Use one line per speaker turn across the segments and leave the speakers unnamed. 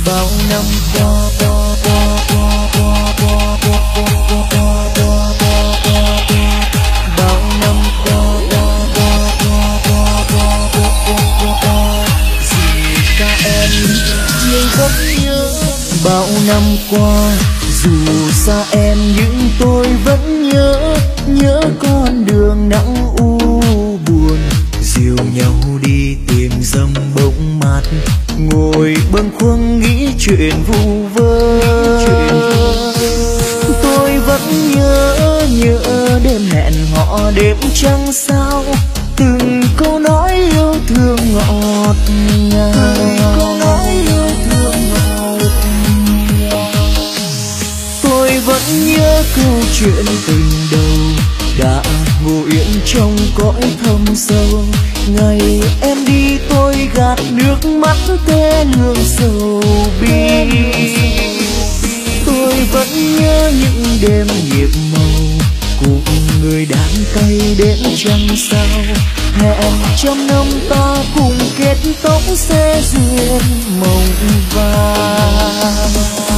bao năm qua, bao năm qua, dù xa em nhưng vẫn nhớ. Bao năm qua dù xa em nhưng tôi vẫn nhớ con đường nắng u buồn. Dìu nhau đi tìm dầm bóng mát, ngồi bâng khuâng nghĩ chuyện vu vơ. Tôi vẫn nhớ đêm hẹn hò đêm trăng sao, từng câu nói yêu thương ngọt ngào. Tôi vẫn nhớ câu chuyện tình đầu đã ngủ yên trong cõi thâm sâu. Ngày em đi tôi gạt nước mắt thê lương sầu bi. Tôi vẫn nhớ những đêm nhịp màu cùng người đàn tay đến trăng sao. Hẹn trăm năm ta cùng kết tóc sẽ duyên mộng vàng.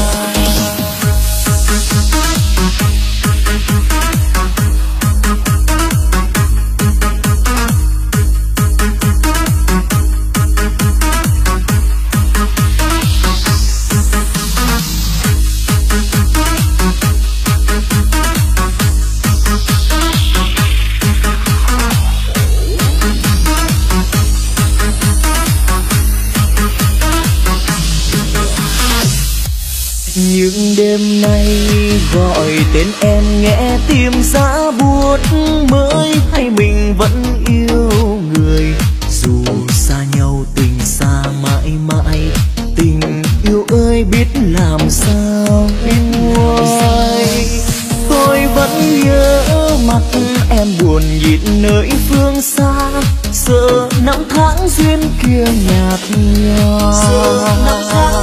Nhưng đêm nay gọi tên em nghe tim giá buốt, mới hay mình vẫn yêu người. Dù xa nhau tình xa mãi mãi, tình yêu ơi biết làm sao nguôi. Tôi vẫn nhớ mặt em buồn nhịn nơi phương xa, sợ năm tháng duyên kia nhạt nhòa.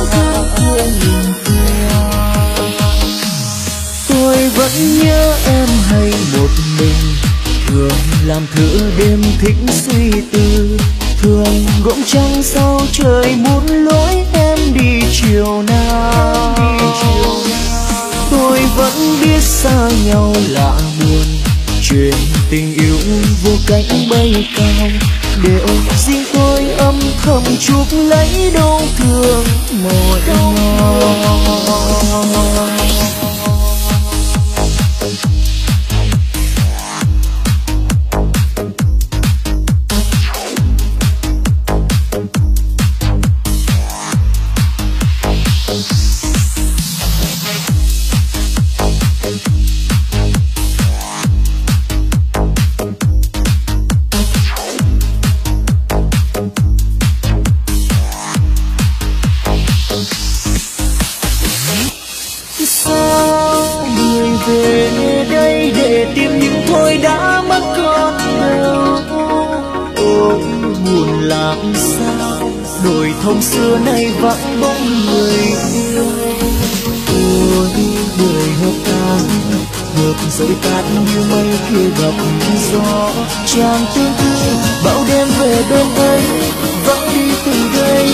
Tôi vẫn nhớ em hay một mình, thường làm thử đêm thích suy tư. Thường gỗng trăng sau trời muốn lối em đi chiều nào. Tôi vẫn biết xa nhau lạ buồn, chuyện tình yêu vô cánh bay cao. Để riêng tôi âm thầm chuốc lấy đau thương mỗi ngày. Thông xưa nay vắng bóng người yêu. Ôi đời hợp tan ngược dội tắt như mây kia gặp gió. Chàng tương tư bão đêm về bên ấy, vẫn đi từ đây.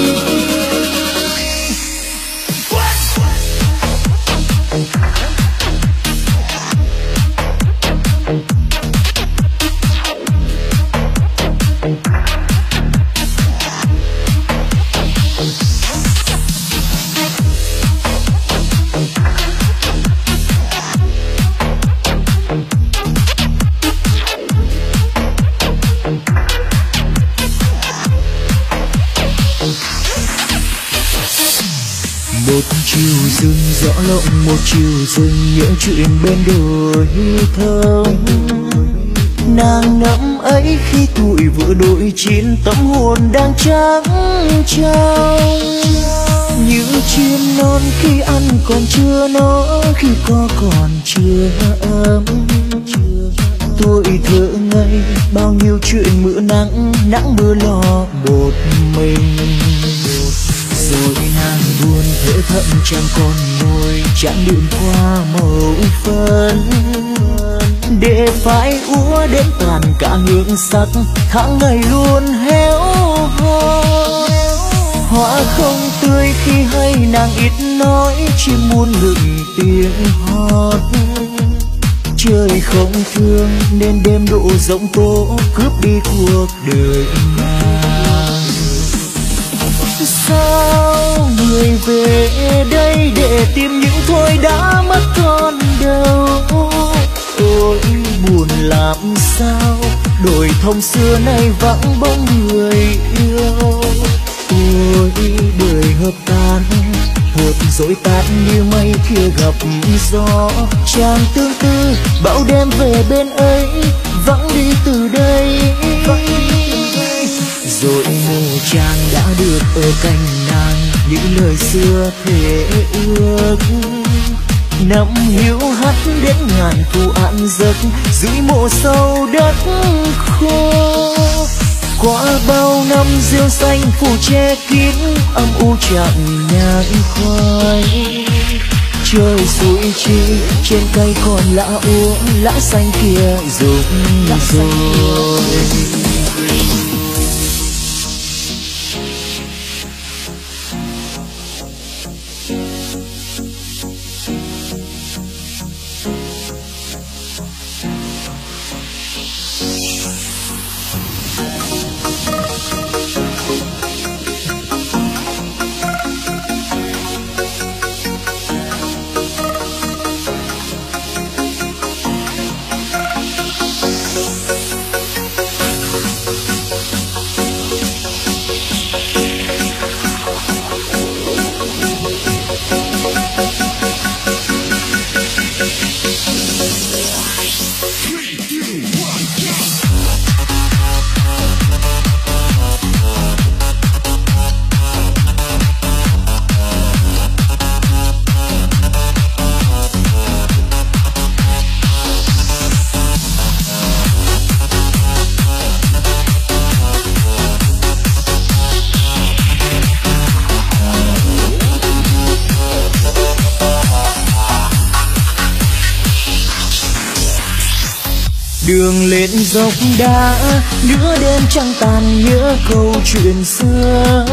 Một chiều rừng rõ lộng, một chiều rừng những chuyện bên đồi thơm. Nàng nắm ấy khi tuổi vừa đội chín, tâm hồn đang trắng trao. Những chim non khi ăn còn chưa no, khi có còn chưa ấm. Tôi thở ngây bao nhiêu chuyện mưa nắng, nắng mưa lo một mình. Rồi nàng buồn thở thậm chẳng còn môi, chẳng điện qua màu phấn. Để phải úa đến tàn cả hương sắc, tháng ngày luôn héo hon. hoa không tươi khi hay nàng ít nói, chim muôn ngừng tiếng hót. Trời không thương nên đêm độ giông tố cướp đi cuộc đời nàng. Sao người về đây để tìm những thôi đã mất còn đâu? Ôi buồn làm sao, đồi thông xưa nay vắng bóng người yêu. Ôi đời hợp tan, hợp dối tàn như mây kia gặp gió. Chàng tương tư bão đêm về bên ấy, vắng đi từ đây. Rồi mù chàng đã được ở cạnh nàng, những lời xưa thề ước. Năm hiu hắt đến ngàn thu an giấc, dưới mộ sâu đất khô. Qua bao năm diêu xanh phủ che kín, âm u chạm nhang khoai. Trời xui chi trên cây còn lá úa, lá xanh kia rụng rồi. Đường lên dốc đá, nửa đêm trăng tàn nhớ câu chuyện xưa.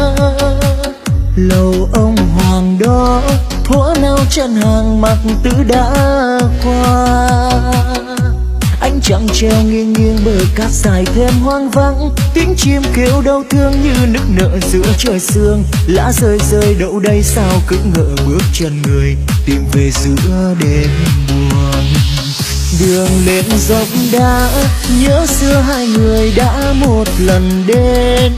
Lầu ông hoàng đó, thuở nào chân hàng mặc tử đã qua. Ánh trăng treo nghiêng nghiêng bờ cát dài thêm hoang vắng. Tiếng chim kêu đau thương như nức nở giữa trời sương. Lá rơi rơi đậu đây sao cứ ngỡ bước chân người, tìm về giữa đêm buồn. Đường lên dốc đá, nhớ xưa hai người đã một lần đến.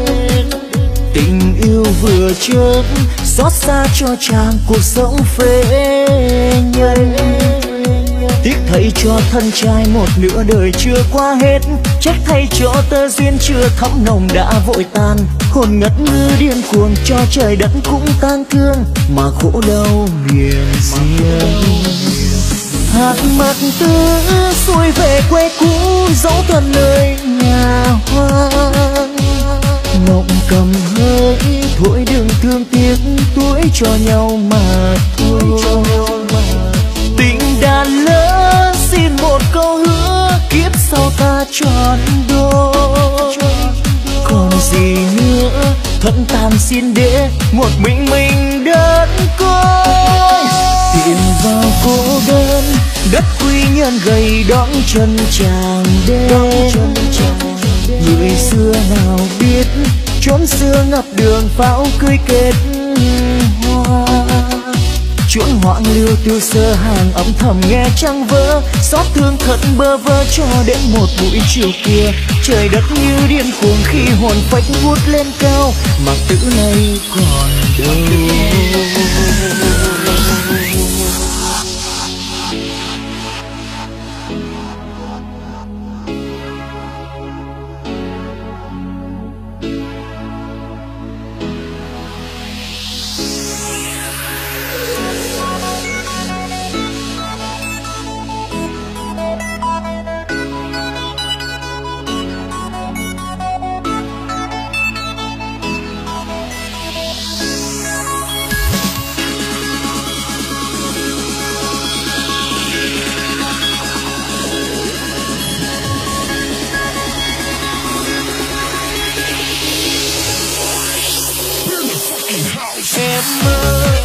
Tình yêu vừa chớp, xót xa cho chàng cuộc sống phế nhân. Tiếc thay cho thân trai một nửa đời chưa qua hết, trách thay cho tơ duyên chưa thắm nồng đã vội tan. Hồn ngất ngư điên cuồng cho trời đất cũng tang thương, mà khổ đau miền riêng. Hạt mặt tư xuôi về quê cũ, dấu tận nơi nhà hoang. Ngọng cầm hơi thổi đường thương tiếc, tuổi cho nhau mà thôi. Tình đàn lỡ xin một câu hứa, kiếp sau ta tròn đôi. Còn gì nữa thân tàn xin để một mình đơn côi. Tiền vào cô đơn, đất quy nhân gầy đón chân chàng đến. Người xưa nào biết chốn xưa ngập đường pháo cưới kết hoa. Chuỗi hoang lưu tiêu sơ hàng âm thầm nghe trăng vỡ, xót thương thật bơ vơ cho đến một buổi chiều kia. Trời đất như điên cuồng khi hồn phách vút lên cao, mà tử này còn đâu. Em ơi,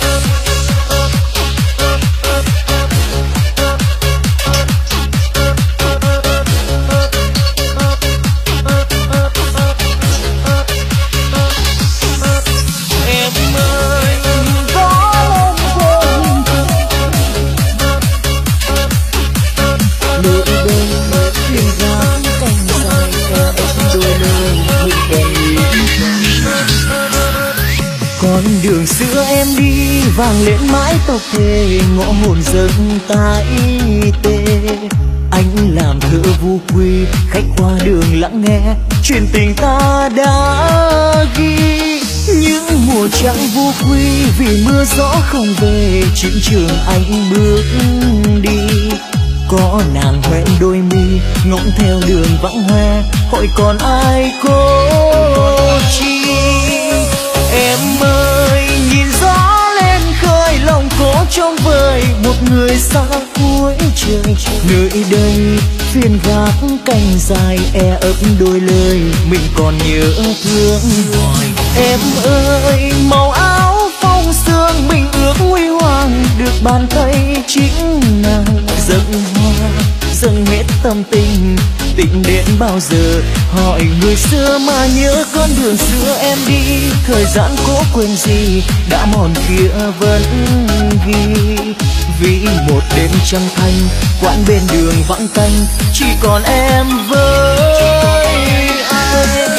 con đường xưa em đi vang lên mãi tóc thề, ngõ hồn dâng tai tê. Anh làm thơ vu quy, khách qua đường lặng nghe chuyện tình ta đã ghi. Những mùa trăng vu quy vì mưa gió không về, chiến trường anh bước đi. Có nàng hoen đôi mi ngóng theo đường vắng hoe, hỏi còn ai cố chi. Em ơi nhìn gió lên khơi, lòng cố trong vời một người xa cuối trời. Nơi đây phiên gác cành dài e ấp đôi lời mình còn nhớ thương hoài. Em ơi màu áo phong sương mình ước huy hoàng, được bàn tay chính nàng dâng hoa dâng hết tâm tình. Tình đến bao giờ hỏi người xưa mà nhớ con đường xưa em đi. Thời gian cố quên gì đã mòn kia vẫn ghi. Vì một đêm trăng thanh quán bên đường vắng tanh, chỉ còn em với anh.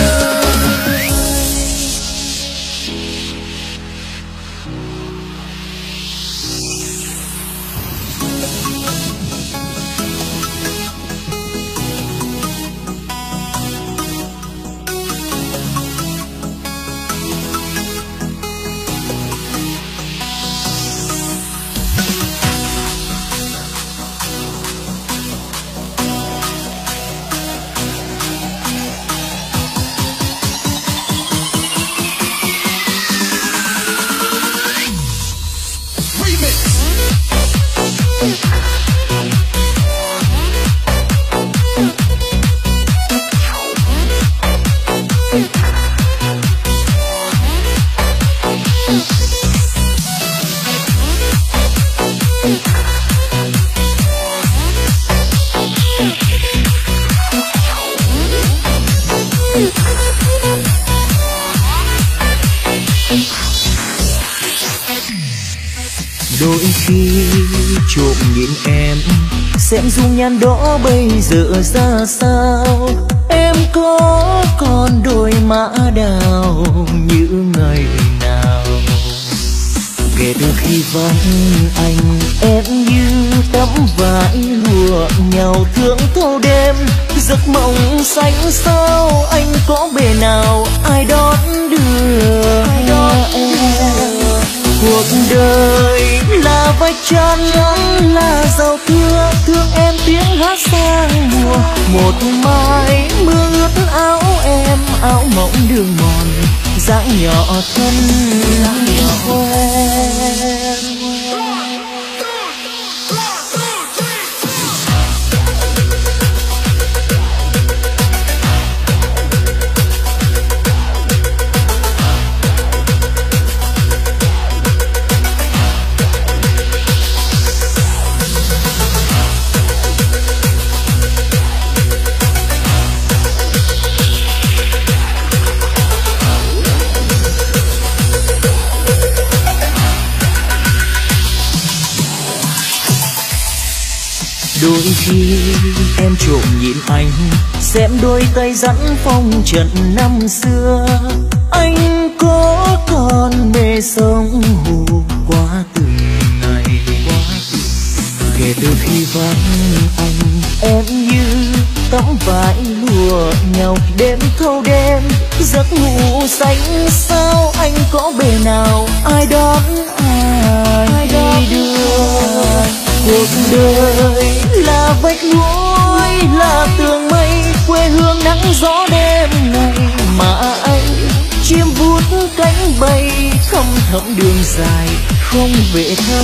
Đôi khi trộm nhìn em xem dung nhan đó bây giờ ra sao. Em có còn đôi má đào như ngày nào. Kể từ khi vắng anh em như tấm vải lụa nhau thương thâu đêm. Giấc mộng xanh sao anh có bề nào ai đón đưa em. Cuộc đời là vạch trăng là giàu thương, thương em tiếng hát sang mùa. Một mai mưa ướt áo em, áo mỏng đường mòn dáng nhỏ thân quen. Đôi khi em trộm nhìn anh xem đôi tay dắt phong trần năm xưa. Anh có còn mê sông hồ qua từng ngày. Kể từ khi vắng anh em như tấm vải lụa nhau đêm thâu đêm. Giấc ngủ xanh sao anh có bề nào ai đón ai đưa. Cuộc đời là vách núi là tường mây, quê hương nắng gió đêm ngày. Mà anh chim vút cánh bay thăm thẳm đường dài không về thăm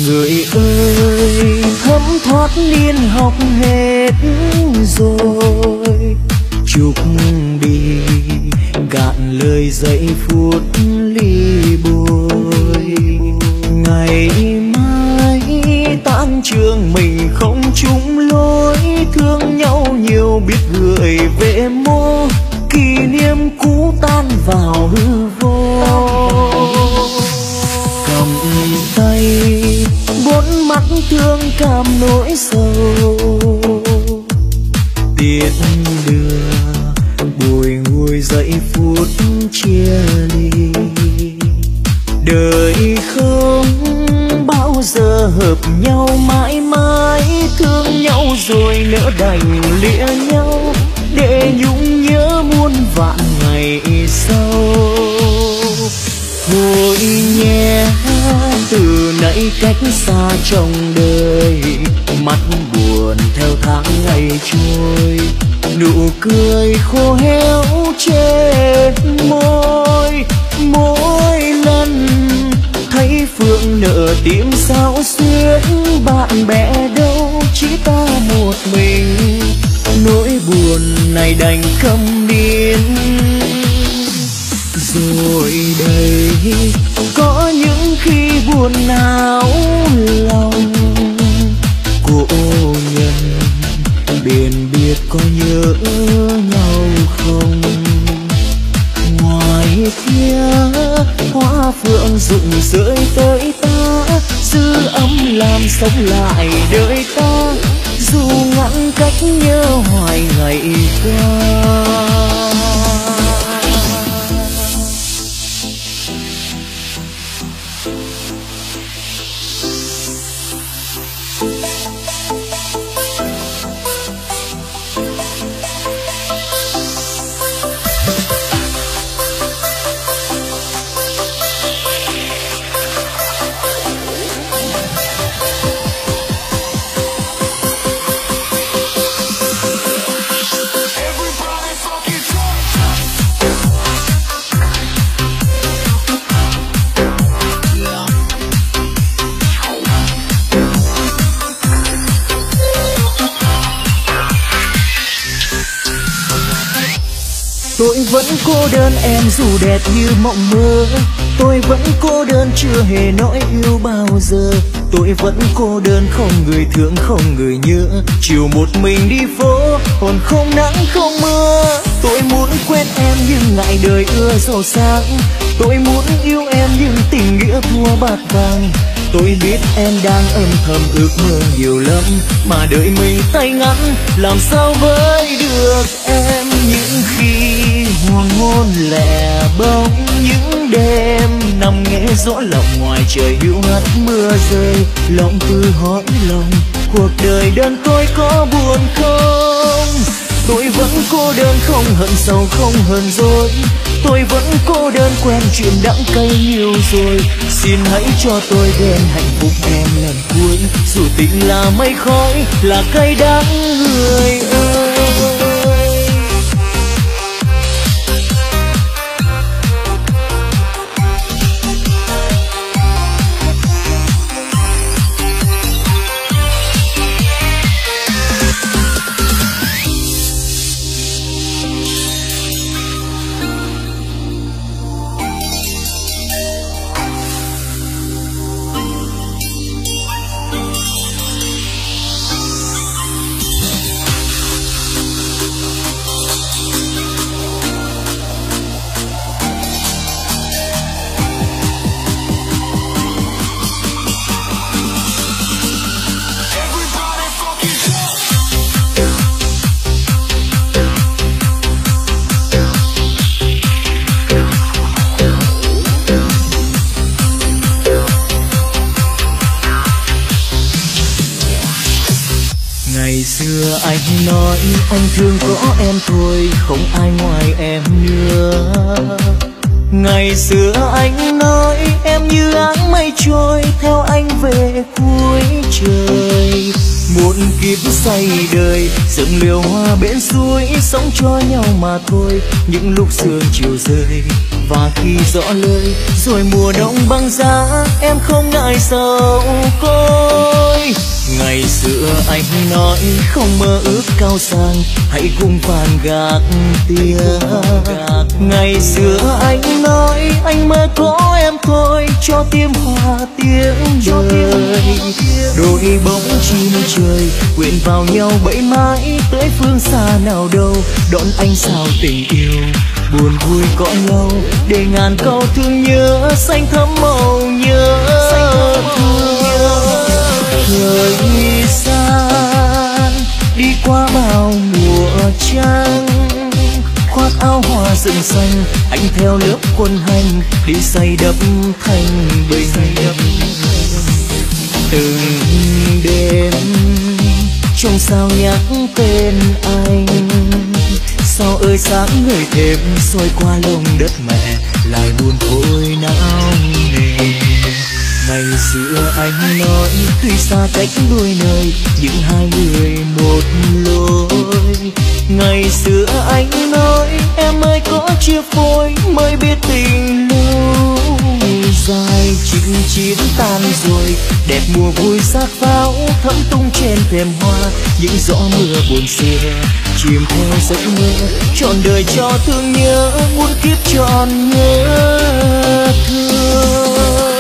Người ơi thấm thoát niên học hết rồi, chúc đi cạn lời giây phút ly bồi. Ngày mai tan trường mình không chung lối, thương nhau nhiều biết gửi về mô, kỷ niệm cũ tan vào hư vô. Cầm tay bốn mắt thương cảm nỗi sầu, tiễn đưa bùi ngùi giây phút chia ly. Đời không bao giờ hợp nhau mãi mãi, thương nhau rồi nỡ đành lìa nhau, để nhung nhớ muôn vạn ngày sau. Thôi nhé từ nãy cách xa trong đời, mắt buồn theo tháng ngày trôi, nụ cười khô héo trên môi. Mỗi lần thấy Phương nợ tim sao xuyến, bạn bè đâu chỉ ta một mình, nỗi buồn này đành câm nín. Rồi đây có những khi buồn não lòng, cô nhân biển biệt có nhớ nhau không? Ngoài kia hoa phượng rụng rơi tới ta, dư ấm làm sống lại đời ta, dù ngăn cách nhớ hoài ngày qua. Tôi vẫn cô đơn em dù đẹp như mộng mơ, tôi vẫn cô đơn chưa hề nói yêu bao giờ. Tôi vẫn cô đơn không người thương không người nhớ, chiều một mình đi phố hồn không nắng không mưa. Tôi muốn quen em nhưng ngại đời ưa giàu sang, tôi muốn yêu em nhưng tình nghĩa thua bạc vàng. Tôi biết em đang âm thầm ước mơ nhiều lắm, mà đợi mình tay ngắn làm sao với được em. Những khi hoàng hôn lẻ bóng, những đêm nằm nghe gió lòng ngoài trời hiu hắt mưa rơi, lòng tự hỏi lòng cuộc đời đơn côi có buồn không? Tôi vẫn cô đơn không hận sầu không hờn dỗi, tôi vẫn cô đơn quen chuyện đắng cay nhiều rồi. Xin hãy cho tôi đến hạnh phúc em lần cuối, dù tình là mây khói là cay đắng người ơi. Ngày xưa anh nói anh thương có em thôi, không ai ngoài em nữa. Ngày xưa anh nói em như áng mây trôi, theo anh về cuối trời. Một kiếp say đời dựng liều hoa bên suối, sống cho nhau mà thôi. Những lúc sương chiều rơi Và khi gió lơi rồi mùa đông băng giá, em không ngại sầu côi. Ngày xưa anh nói không mơ ước cao sang, hãy cùng phàn gác tiếng. Ngày xưa anh nói anh mơ có em thôi, cho tim hòa tiếng đời. Đôi bóng chim trời quyện vào nhau bẫy mãi tới phương xa nào đâu, đón anh sao tình yêu buồn vui có nhau, để ngàn câu thương nhớ xanh thắm màu nhớ. Thời gian đi qua bao mùa trăng, khoác áo hoa rừng xanh, anh theo lớp quân hành đi xây đắp thành bình. Từng đêm trong sao nhắc tên anh, sao ơi sáng người thêm xôi qua lông đất mẹ, lại buồn thôi não nề. Ngày xưa anh nói tuy xa cách đôi nơi, nhưng hai người một lối. Ngày xưa anh nói em ơi có chia phôi mới biết tình lâu dài. Chinh chiến tan rồi đẹp mùa vui xác pháo thấm tung trên thềm hoa, những gió mưa buồn xưa chìm theo giấc mơ. Trọn đời cho thương nhớ, muôn kiếp trọn nhớ thương.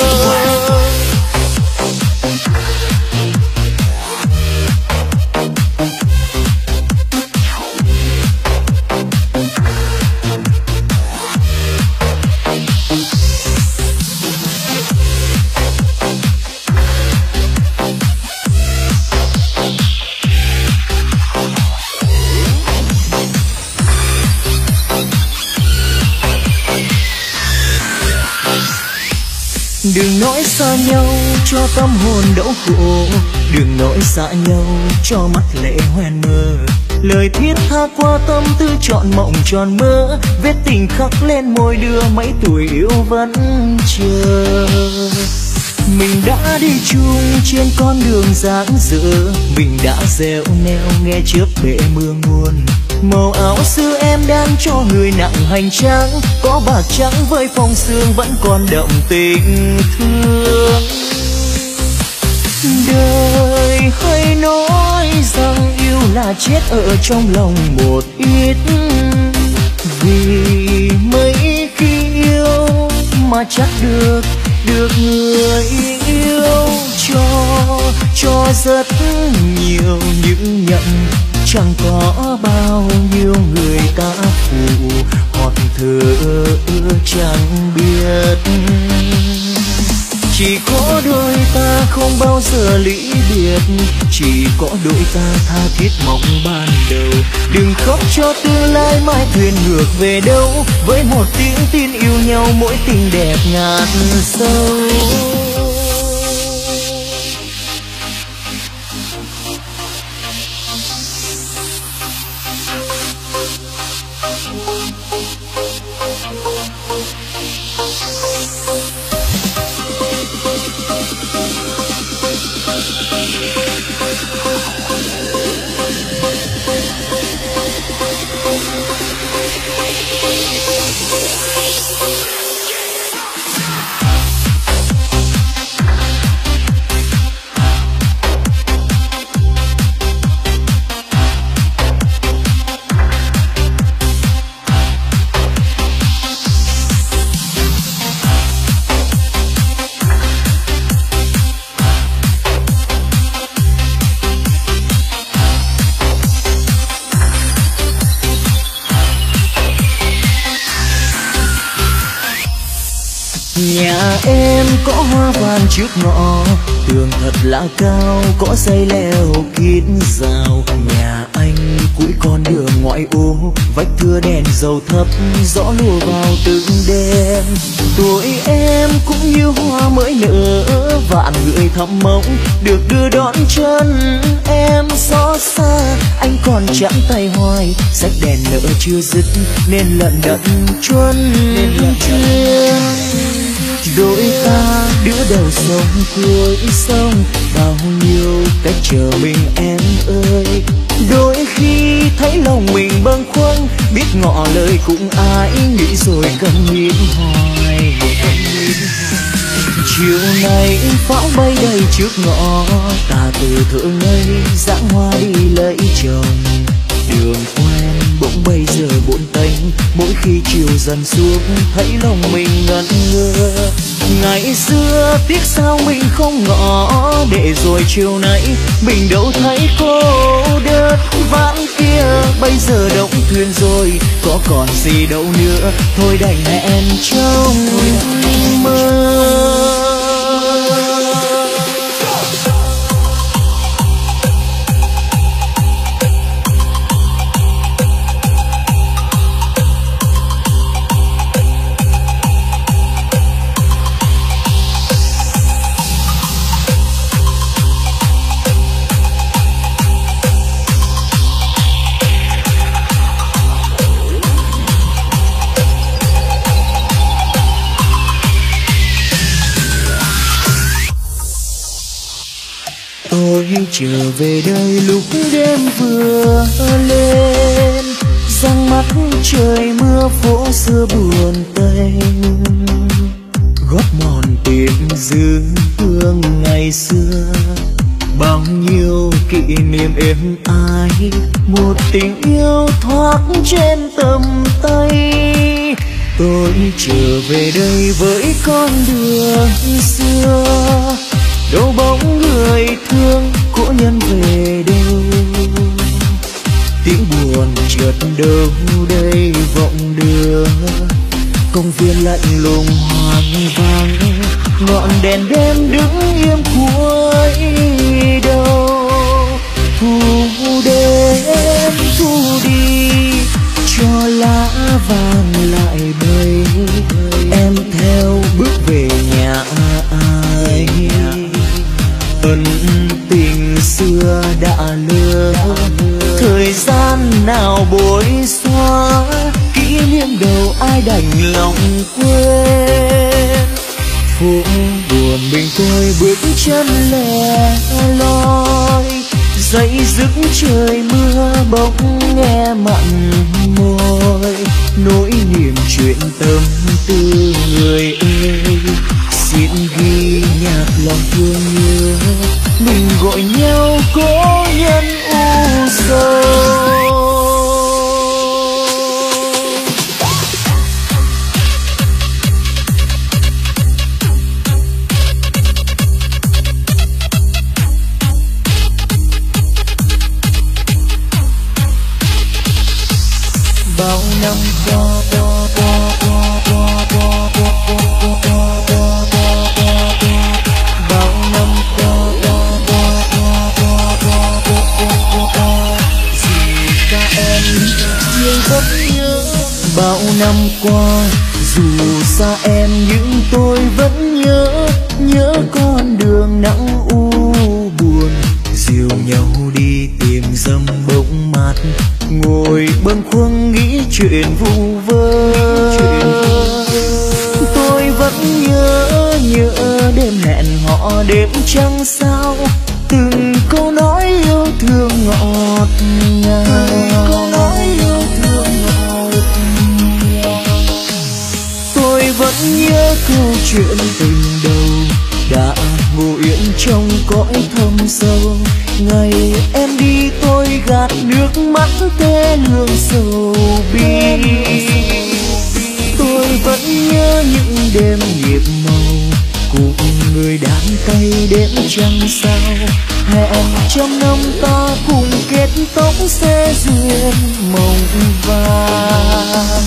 Đừng nói xa nhau cho tâm hồn đau khổ, đừng nói xa nhau cho mắt lệ hoen mơ. Lời thiết tha qua tâm tư trọn mộng tròn mơ, vết tình khắc lên môi đưa mấy tuổi yêu vẫn chờ. Mình đã đi chung trên con đường dáng dở, mình đã gieo neo nghe chớp bể mưa nguồn. Màu áo xưa em đang cho người nặng hành trang, có bạc trắng với phong sương vẫn còn đậm tình thương. Đời hay nói rằng yêu là chết ở trong lòng một ít, vì mấy khi yêu mà chắc được người yêu cho rất nhiều những nhận, chẳng có bao nhiêu người ta phụ hoặc thờ chẳng biết. Chỉ có đôi ta không bao giờ ly biệt, chỉ có đôi ta tha thiết mộng ban đầu. Đừng khóc cho tương lai mai thuyền ngược về đâu, với một tiếng tin yêu nhau mỗi tình đẹp ngàn sâu. Nhà em có hoa vàng trước ngõ, tường thật là cao, có dây leo kín rào. Nhà anh cuối con đường ngoại ô, vách thưa đèn dầu thấp, gió lùa vào từng đêm. Tuổi em cũng như hoa mới nở, vạn người thắm mộng được đưa đón chân em. Xót xa anh còn chạm tay hoài, sách đèn nợ chưa dứt nên lận đận chuân chuyên. Đôi ta đứa đầu sông cuối sông, bao nhiêu cách chờ mình em ơi. Đôi khi thấy lòng mình bâng khuâng, biết ngỏ lời cũng ai nghĩ rồi cầm nhịp hoài. Chiều nay pháo bay đầy trước ngõ, ta từ thượng ngây dãng hoa đi lấy chồng. Đường quen bỗng bây giờ bộn tênh, mỗi khi chiều dần xuống thấy lòng mình ngẩn ngơ. Ngày xưa tiếc sao mình không ngỏ, để rồi chiều nay mình đâu thấy cô đơn. Vãn kia bây giờ đóng thuyền rồi, có còn gì đâu nữa, thôi đành hẹn trong mơ. Tôi trở về đây lúc đêm vừa lên, răng mắt trời mưa phố xưa buồn tênh. Gót mòn tìm dư hương ngày xưa, bao nhiêu kỷ niệm êm ái, một tình yêu thoát trên tầm tay. Tôi trở về đây với con đường xưa, đâu bóng người thương cũ nhân về đâu. Tiếng buồn chợt đâu đây vọng đưa, công viên lạnh lùng hoang vắng, ngọn đèn đêm đứng im cuối đầu. Thu đến thu đi cho lá vàng lại bay, em theo bước về nhà ai. Ân tình xưa đã lừa, thời gian nào bối xóa, kỷ niệm đâu ai đành lòng quên. Phố buồn mình tôi bước chân lẻ loi, dậy dứt trời mưa bỗng nghe mặn môi. Nỗi niềm chuyện tâm tư người ơi, xin ghi nhạc lòng thương nhớ, mình gọi nhau cố nhân u sầu. Bao năm qua bao năm qua, dù xa em nhưng tôi vẫn nhớ con đường nắng u buồn. Dìu nhau đi tìm dâm bóng mát, ngồi bâng khuâng nghĩ chuyện vu vơ. Tôi vẫn nhớ đêm hẹn hò đêm trăng sao, từng câu nói yêu thương ngọt ngào. Tôi vẫn nhớ câu chuyện tình đầu đã ngủ yên trong cõi thâm sâu. Ngày em đi tôi gạt nước mắt thê lương sầu bi. Tôi vẫn nhớ những đêm nhịp màu cùng người đàn tay đêm trăng sao. Hẹn trăm năm ta cùng kết tóc sẽ duyên mộng vàng.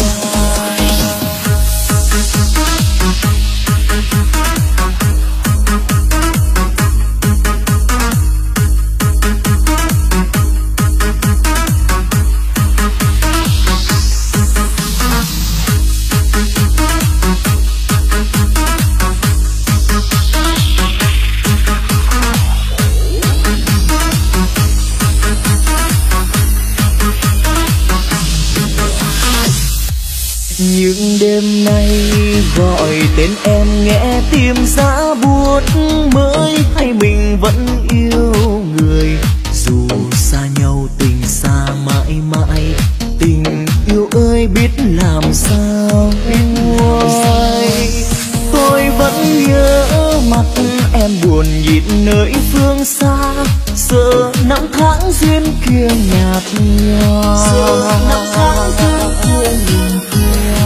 Nhưng đêm nay gọi tên em nghe tim giá buốt, mới hay mình vẫn yêu người. Dù xa nhau tình xa mãi mãi, tình yêu ơi biết làm sao nguôi. Tôi vẫn nhớ mặt em buồn nhịn nơi phương xa, sợ năm tháng duyên kia nhạt nhòa, sợ năm tháng duyên kia nhìn kia.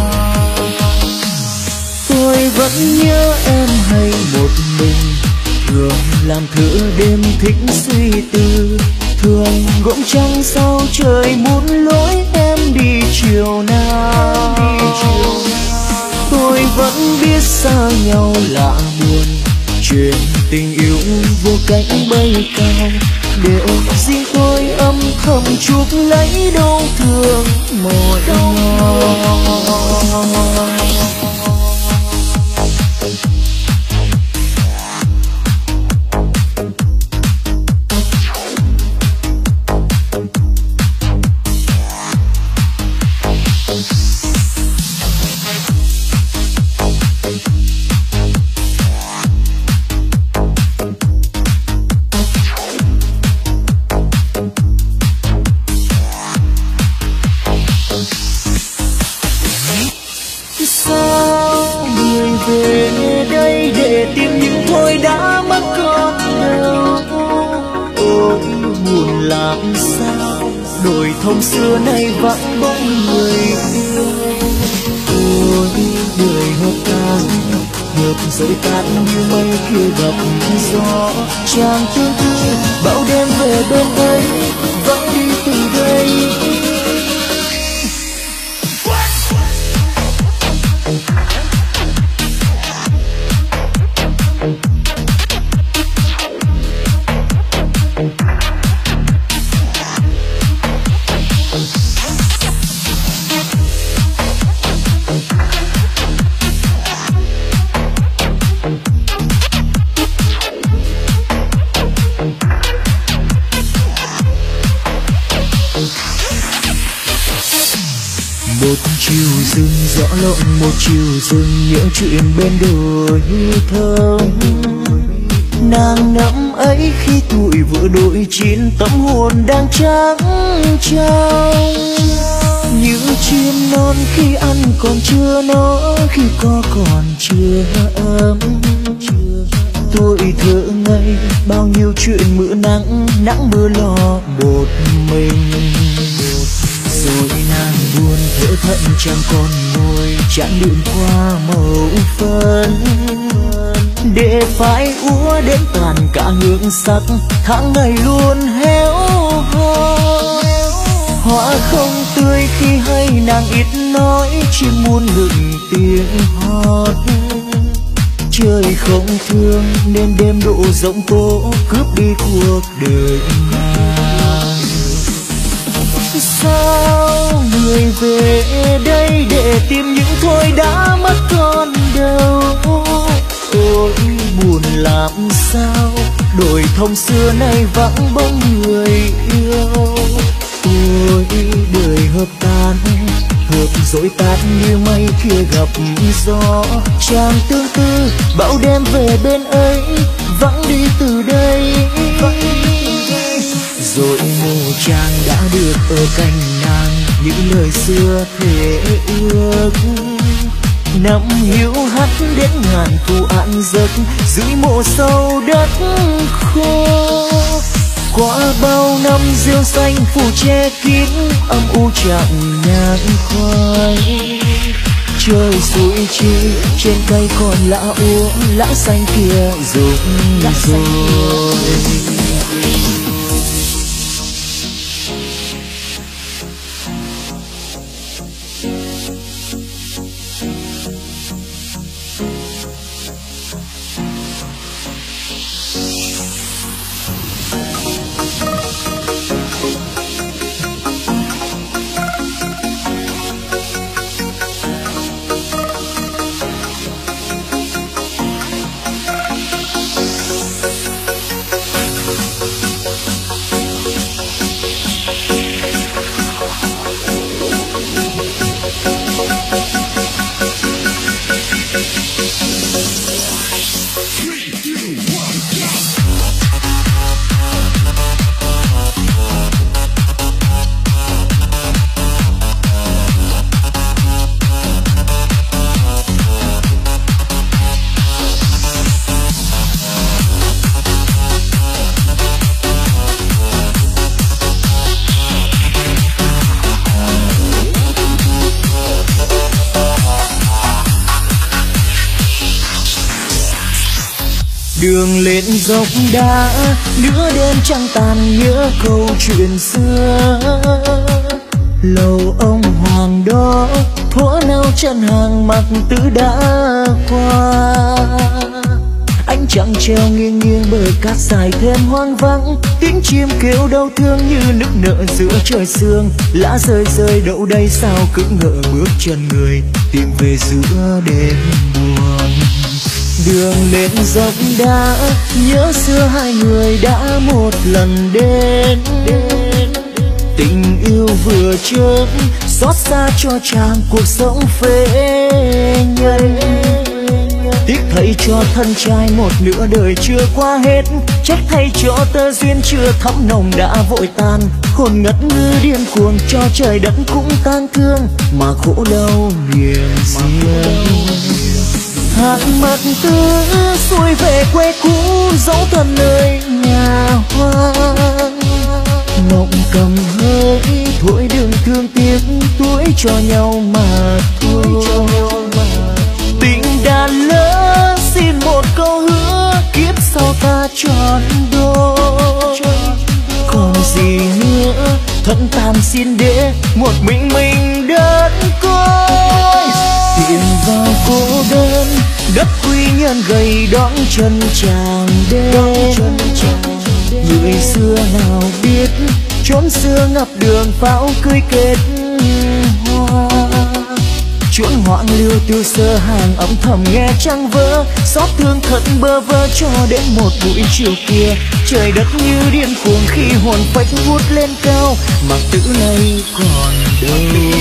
Tôi vẫn nhớ em hay một mình, thường làm thử đêm thích suy tư, thường gỗng trăng sau trời muốn lối em đi chiều nào. Tôi vẫn biết xa nhau lạ buồn, chuyện tình yêu vô cánh bay cao, để riêng tôi âm thầm chuốc lấy đau thương mỗi ngày. Hôm xưa nay vẫn bóng người yêu. Ôi đời hợp tan, hợp dội tắt như mây kia gặp gió. Chàng tương tư bão đêm về bên ấy, vẫn đi từ đây. Chiều rừng rõ lộn một chiều rừng, những chuyện bên đồi thơm. Nàng nắm ấy khi tuổi vừa đội chín, tâm hồn đang trắng trong. Những chim non khi ăn còn chưa no, khi có còn chưa ấm. Tuổi thơ ngây bao nhiêu chuyện mưa nắng, nắng mưa lo một mình. Rồi nàng buồn thở thận chẳng còn ngồi, chẳng điện qua màu phấn, để phai úa đến tàn cả hương sắc. Tháng ngày luôn héo hon, hoa không tươi khi hay nàng ít nói, chỉ muốn ngừng tiếng hót. Trời không thương nên đêm độ rộng tố, cướp đi cuộc đời nàng. Sao người về đây để tìm những thôi đã mất còn đâu. Ôi buồn làm sao, đồi thông xưa nay vắng bóng người yêu. Ôi đời hợp tan, hợp dội tắt như mây kia gặp gió. Chàng tương tư bão đêm về bên ấy, vắng đi từ đây. Rồi mù chàng đã được ở cạnh nàng, những lời xưa thề ước. Năm hiu hắt đến ngàn thu ăn giấc, dưới mộ sâu đất khô. Qua bao năm rêu xanh phủ che kín, âm u chẳng nhang khoai. Trời suối chi trên cây còn lá úa, lá xanh kia rụng rồi. Đường lên dốc đá, nửa đêm trăng tàn nhớ câu chuyện xưa. Lầu ông hoàng đó, thuở nào chân hàng mặc tử đã qua. Ánh trăng treo nghiêng nghiêng bờ cát dài thêm hoang vắng. Tiếng chim kêu đau thương như nức nở giữa trời sương. Lá rơi rơi đậu đây sao cứ ngỡ bước chân người tìm về giữa đêm buồn. Đường lên dốc đá, nhớ xưa hai người đã một lần đến. Tình yêu vừa chớp, xót xa cho chàng cuộc sống phế nhân. Tiếc thay cho thân trai một nửa đời chưa qua hết. Trách thay cho tơ duyên chưa thắm nồng đã vội tan. Hồn ngất ngư điên cuồng cho trời đất cũng tang thương. Mà khổ đau miền riêng. Hạt mặt tư xuôi về quê cũ, dấu thân nơi nhà hoang. Mộng cầm hơi thổi đường thương tiếc, tuổi cho nhau mà thôi. Tình đã lỡ xin một câu hứa, kiếp sau ta tròn đôi. Còn gì nữa thân tàn xin để một mình đơn côi. Tiền vào cô đơn, đất quy nhân gầy đón chân chàng đến. Người xưa nào biết chốn xưa ngập đường pháo cưới kết hoa. Chuỗi hoang lưu tiêu sơ hàng âm thầm nghe trăng vỡ. Xót thương thật bơ vơ cho đến một buổi chiều kia. Trời đất như điên cuồng khi hồn phách vút lên cao. Mặc tử này còn đâu.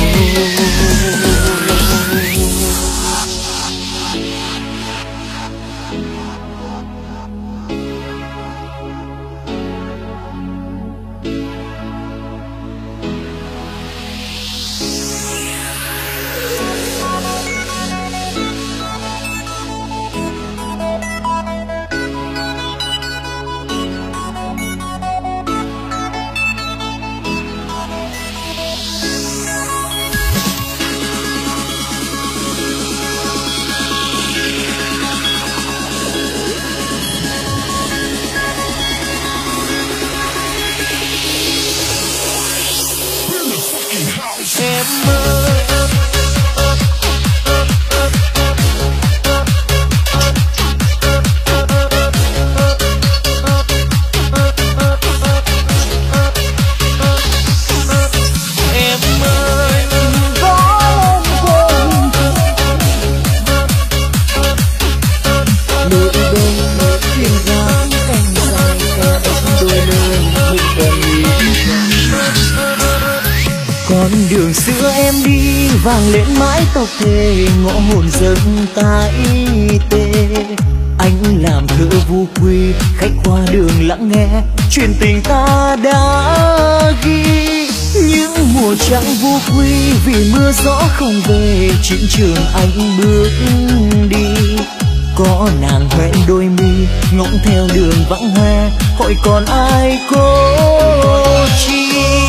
Đường xưa em đi vàng lên mái tóc thề, ngõ hồn dâng tái tê. Anh làm thơ vu quy, khách qua đường lắng nghe chuyện tình ta đã ghi. Những mùa trăng vu quy vì mưa gió không về, chiến trường anh bước đi. Có nàng hoen đôi mi ngóng theo đường vắng hoe, hỏi còn ai cố chi.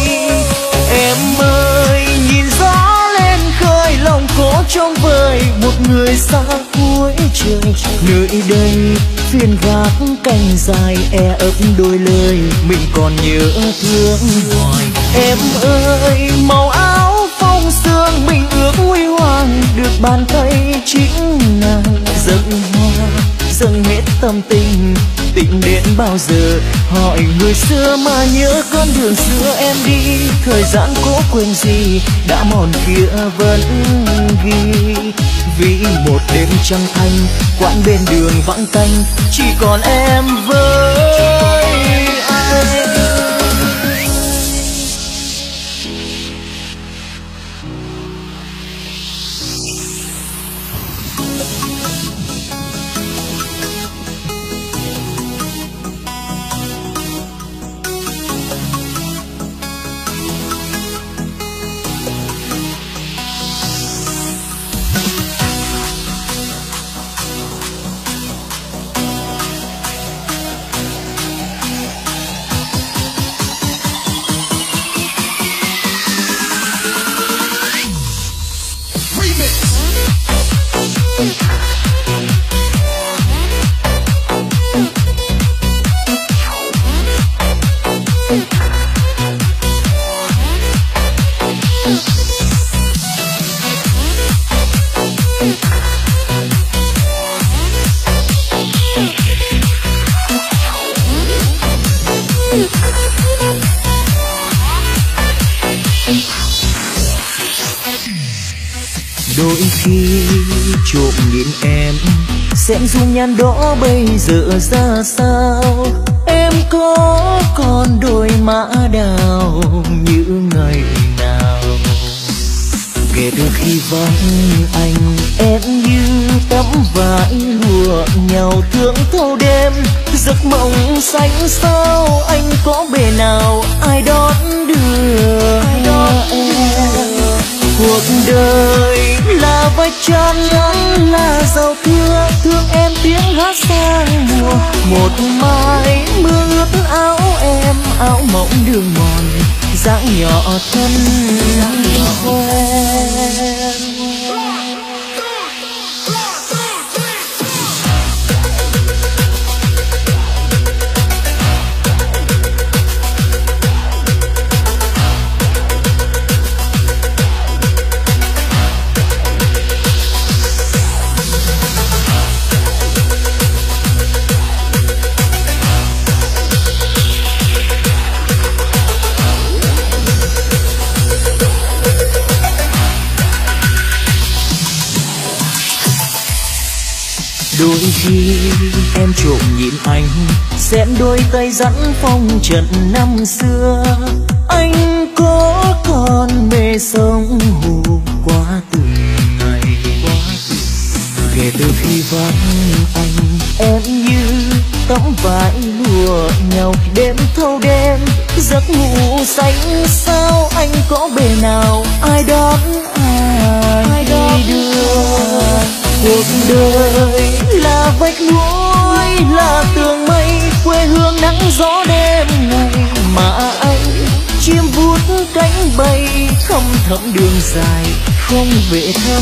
Em ơi nhìn gió lên khơi, lòng cố trong vời một người xa cuối trời. Nơi đây phiên gác canh dài e ấp đôi lời, mình còn nhớ thương hoài. Em ơi màu áo phong sương mình ước huy hoàng, được bàn tay chính nàng dâng hoa dâng hết tâm tình. Tình đến bao giờ hỏi người xưa mà nhớ con đường xưa em đi. Thời gian cố quên gì đã mòn kia vẫn ghi. Vì một đêm trăng thanh quán bên đường vắng tanh, chỉ còn em với anh. Đôi khi trộm nhìn em xem dung nhan đó bây giờ ra sao. Em có còn đôi má đào như ngày nào. Kể từ khi vắng anh, em như tấm vải lụa nhau thương thâu đêm. Giấc mộng xanh sao anh có bề nào ai đón đưa em. Cuộc đời là vách chắn là dầu thưa, thương em tiếng hát sang mùa. Một mai mưa ướt áo em, áo mỏng đường mòn dáng nhỏ thân quen. Đôi khi em trộm nhìn anh xem đôi tay dắt phong trần năm xưa. Anh có còn mê sông hồ qua từng ngày. Kể từ khi vắng anh, em như tấm vải lụa nhau đêm thâu đêm. Giấc ngủ xanh sao anh có bề nào ai đón ai đưa. Cuộc đời là vách núi là tường mây, quê hương nắng gió đêm ngày. Mà anh chim vút cánh bay thăm thẳm đường dài không về thăm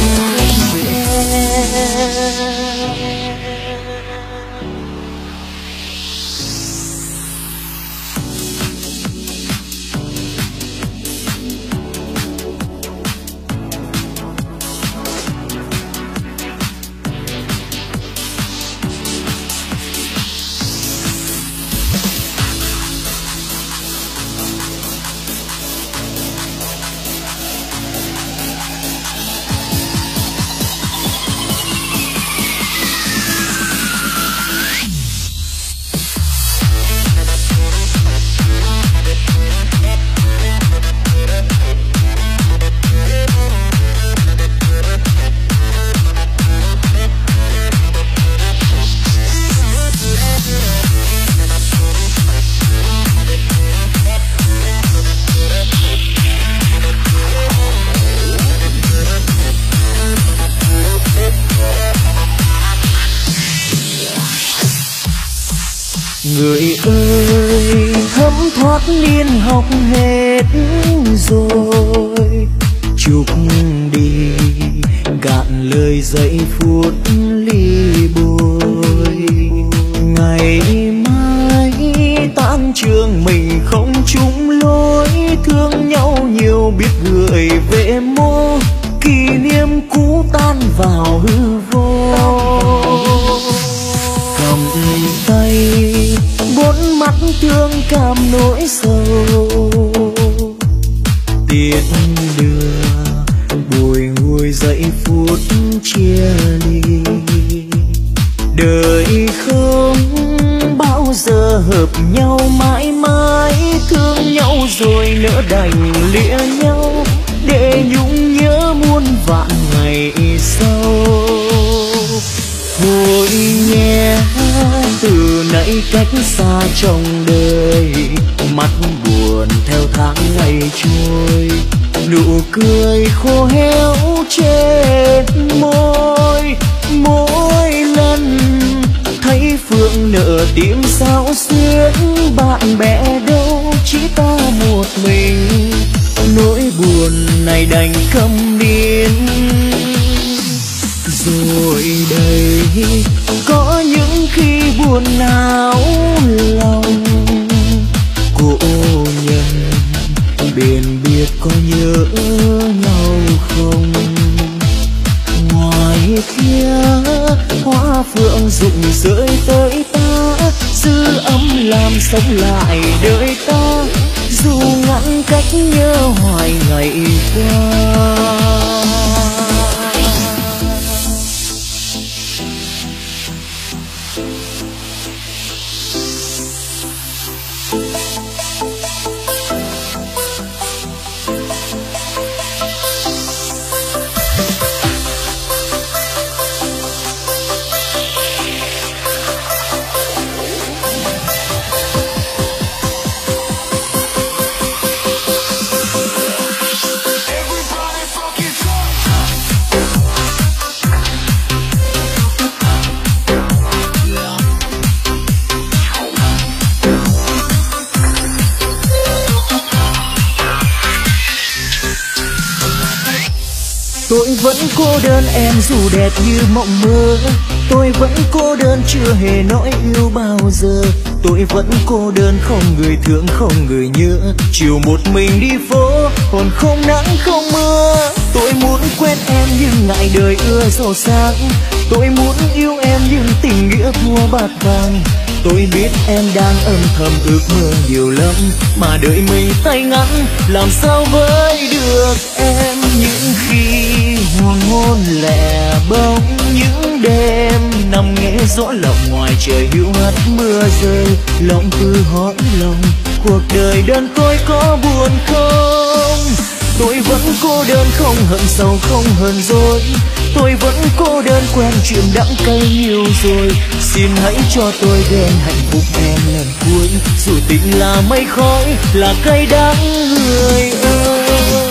người ơi. Thấm thoát niên học hết rồi, chúc đi cạn lời giây phút ly bồi. Ngày mai tan trường mình không chung lối, thương nhau nhiều biết gửi về mô. Kỷ niệm cũ tan vào hư vô, cầm tay bốn mắt thương cảm nỗi sầu. Tiễn đưa bồi hồi giây phút chia ly. Đời không bao giờ hợp nhau mãi mãi, thương nhau rồi nỡ đành lìa nhau để nhung nhớ muôn vạn ngày sau. Thôi nhé, từ nãy cách xa trong đời, mắt buồn theo tháng ngày trôi. Nụ cười khô héo trên môi, mỗi lần thấy Phương nở tim sao xuyến. Bạn bè đâu chỉ ta một mình, nỗi buồn này đành câm nín. Rồi đây có những khi buồn não lòng, cô nhân biển biệt có nhớ nhau không. Ngoài kia hoa phượng rụng rơi tới ta, dư âm làm sống lại đời ta. Dù ngăn cách nhớ hoài ngày qua, Tôi vẫn cô đơn em dù đẹp như mộng mơ. Tôi vẫn cô đơn chưa hề nói yêu bao giờ. Tôi vẫn cô đơn không người thương không người nhớ. Chiều một mình đi phố còn không nắng không mưa. Tôi muốn quen em nhưng ngại đời ưa giàu sang. Tôi muốn yêu em nhưng tình nghĩa thua bạc vàng. Tôi biết em đang âm thầm ước mơ nhiều lắm, mà đợi mình tay ngắn làm sao với được em. Những khi hoàng hôn lẻ bóng, những đêm nằm nghe gió lòng ngoài trời hiu hắt mưa rơi, lòng cứ hỏi lòng cuộc đời đơn côi có buồn không. Tôi vẫn cô đơn không hận sầu không hờn dỗi. Tôi vẫn cô đơn quen chuyện đắng cay nhiều rồi. Xin hãy cho tôi đến hạnh phúc em lần cuối. Dù tình là mây khói là cay đắng người ơi.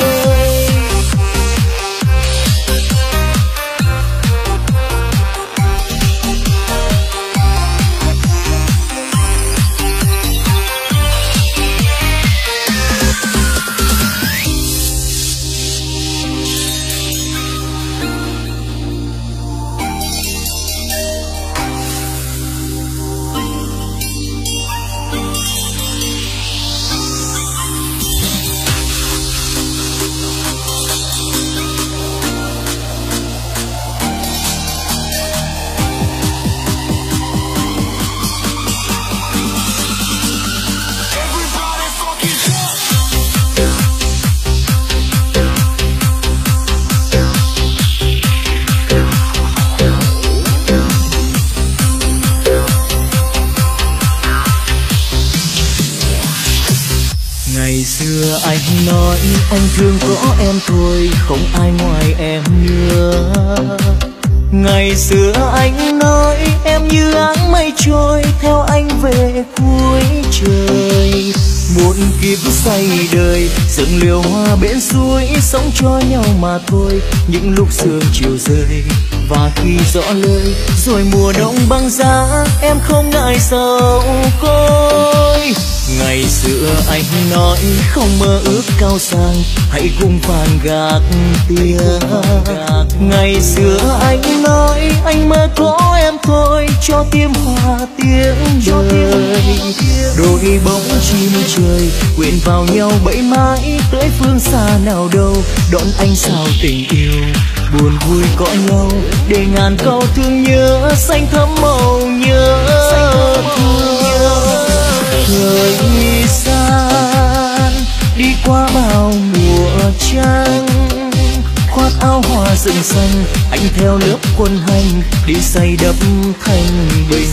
Ngày xưa anh nói anh thương có em thôi, không ai ngoài em nữa. Ngày xưa anh nói em như áng mây trôi, theo anh về cuối trời. Một kiếp say đời, dựng liều hoa bên suối, sống cho nhau mà thôi. Những lúc sương chiều rơi và khi gió lơi, rồi mùa đông băng giá, em không ngại sầu côi. Ngày xưa anh nói không mơ ước cao sang, hãy cùng phàn gác tiếng. Ngày xưa anh nói anh mơ có em thôi, cho tim hòa tiếng đời. Đôi bóng chim trời quyện vào nhau bẫy mãi, tới phương xa nào đâu đón anh sao tình yêu. Buồn vui có nhau để ngàn câu thương nhớ, xanh thắm màu nhớ thương. Thời gian đi qua bao mùa trăng, khoác áo hoa rừng xanh, anh theo lớp quân hành đi xây đắp thành bình.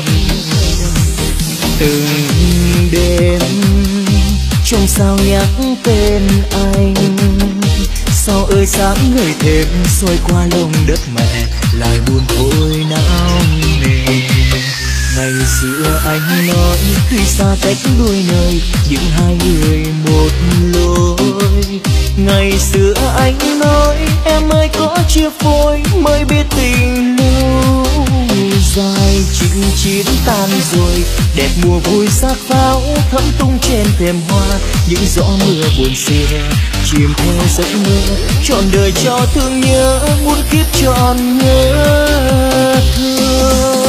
Từng đêm trong sao nhắc tên anh, sao ơi sáng người thêm xôi qua lông đất mẹ, lại buồn thôi não nề. Ngày xưa anh nói tuy xa cách đôi nơi, nhưng hai người một lối. Ngày xưa anh nói em ơi có chia phôi, mới biết tình lâu dài. Chinh chiến tan rồi, đẹp mùa vui xác pháo thấm tung trên thềm hoa. Những gió mưa buồn xưa chìm theo giấc mơ, trọn đời cho thương nhớ, muôn kiếp trọn nhớ thương.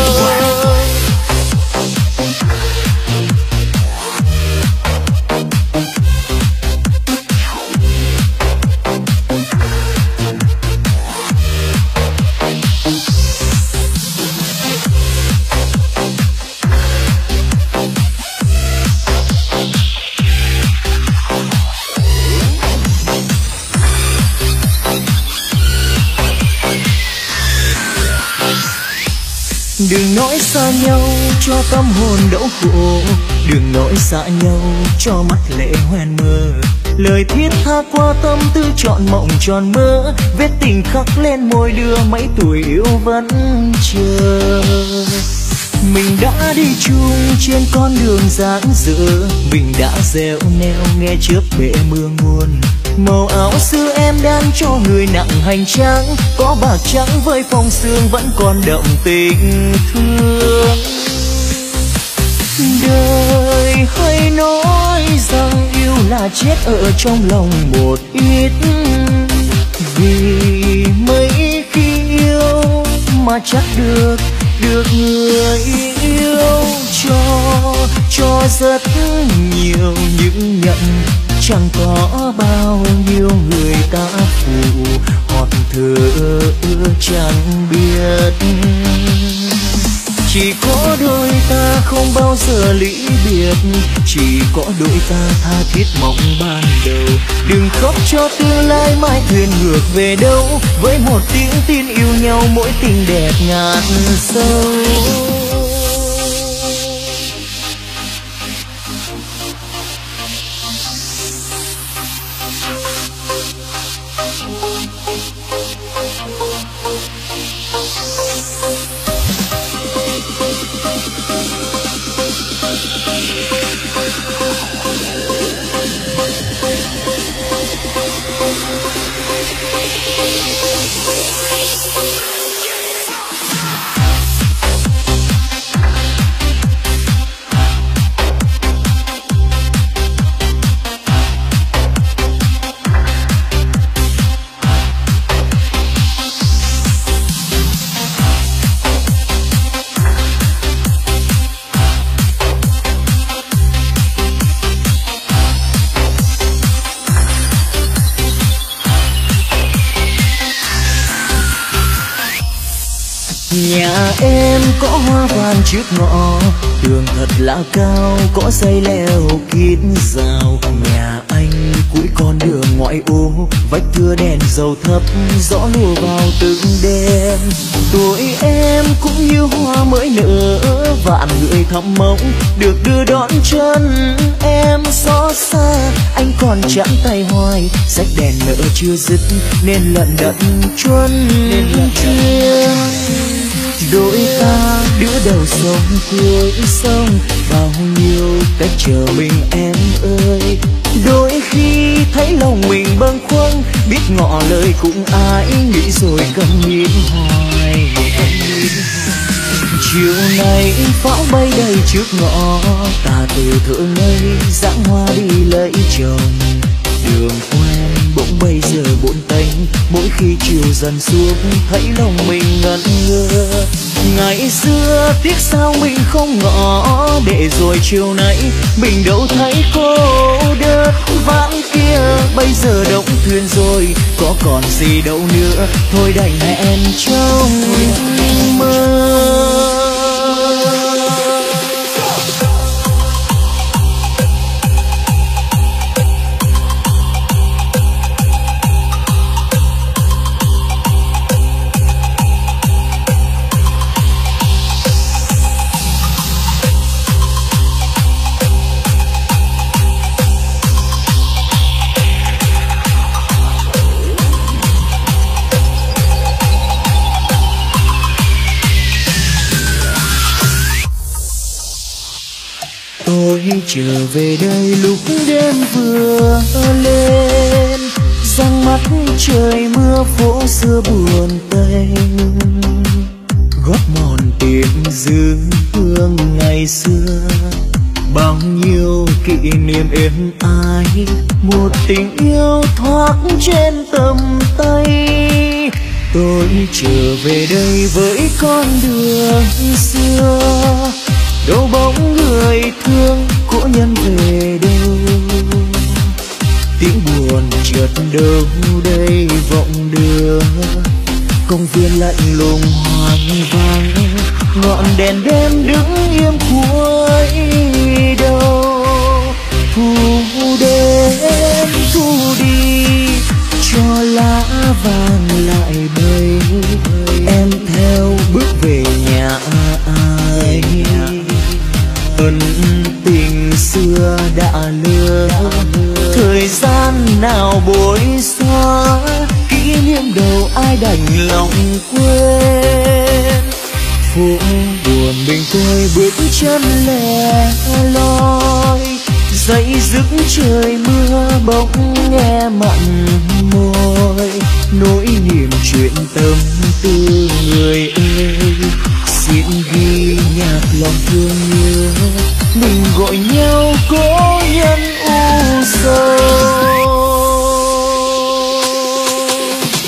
Đừng nói xa nhau cho tâm hồn đau khổ, đừng nói xa nhau cho mắt lệ hoen mơ. Lời thiết tha qua tâm tư trọn mộng tròn mơ, vết tình khắc lên môi đưa mấy tuổi yêu vẫn chờ. Mình đã đi chung trên con đường dáng dở, mình đã gieo neo nghe chớp bể mưa nguồn. Màu áo xưa em đang cho người nặng hành trang, có bạc trắng với phong sương vẫn còn đậm tình thương. Đời hay nói rằng yêu là chết ở trong lòng một ít, vì mà chắc được người yêu cho rất nhiều nhưng nhận chẳng có bao nhiêu người ta phụ hoặc thờ chẳng biết. Chỉ có đôi ta không bao giờ ly biệt, chỉ có đôi ta tha thiết mong ban đầu. Đừng khóc cho tương lai mai thuyền ngược về đâu, với một tiếng tin yêu nhau mỗi tình đẹp ngàn sâu. Nhà em có hoa vàng trước ngõ, tường thật là cao, có dây leo kín rào. Nhà anh cuối con đường ngoại ô, vách tưa đèn dầu thấp, gió lùa vào từng đêm. Tuổi em cũng như hoa mới nở, vạn người thắm mộng được đưa đón chân em. Xót xa anh còn chẳng tay hoài, sách đèn nợ chưa dứt nên lận đận chuân chuyên. Đôi ta đứa đầu sông cuối sông, bao nhiêu cách chờ mình em ơi. Đôi khi thấy lòng mình bâng khuâng, biết ngỏ lời cũng ai nghĩ rồi cầm nhịp hoài. Chiều nay pháo bay đầy trước ngõ, ta từ thở ngây dãng hoa đi lấy chồng. Đường quen bỗng bây giờ bộn tênh, mỗi khi chiều dần xuống thấy lòng mình ngẩn ngơ. Ngày xưa tiếc sao mình không ngỏ, để rồi chiều nay mình đâu thấy cô đơn. Vãng kia bây giờ đóng thuyền rồi, có còn gì đâu nữa, thôi đành hẹn trong mơ. Trở về đây lúc đêm vừa lên, răng mắt trời mưa phố xưa buồn tênh. Gót mòn tìm dư hương ngày xưa, bao nhiêu kỷ niệm êm ái, một tình yêu thoát trên tầm tay. Tôi trở về đây với con đường xưa, đâu bóng người thương cố nhân về đâu. Tiếng buồn chợt đâu đây vọng đưa, công viên lạnh lùng hoang vắng, ngọn đèn đêm đứng im cuối đầu. Thu đến thu đi cho lá vàng lại bay, em theo bước về nhà ai. Ân tình xưa đã lừa, thời gian nào bối xóa, kỷ niệm đầu ai đành lòng quên. Phố buồn mình tôi bước chân lẻ loi, dậy giấc trời mưa bỗng nghe mặn môi. Nỗi niềm chuyện tâm tư người ơi, xin ghi nhạc lòng thương nhớ, mình gọi nhau có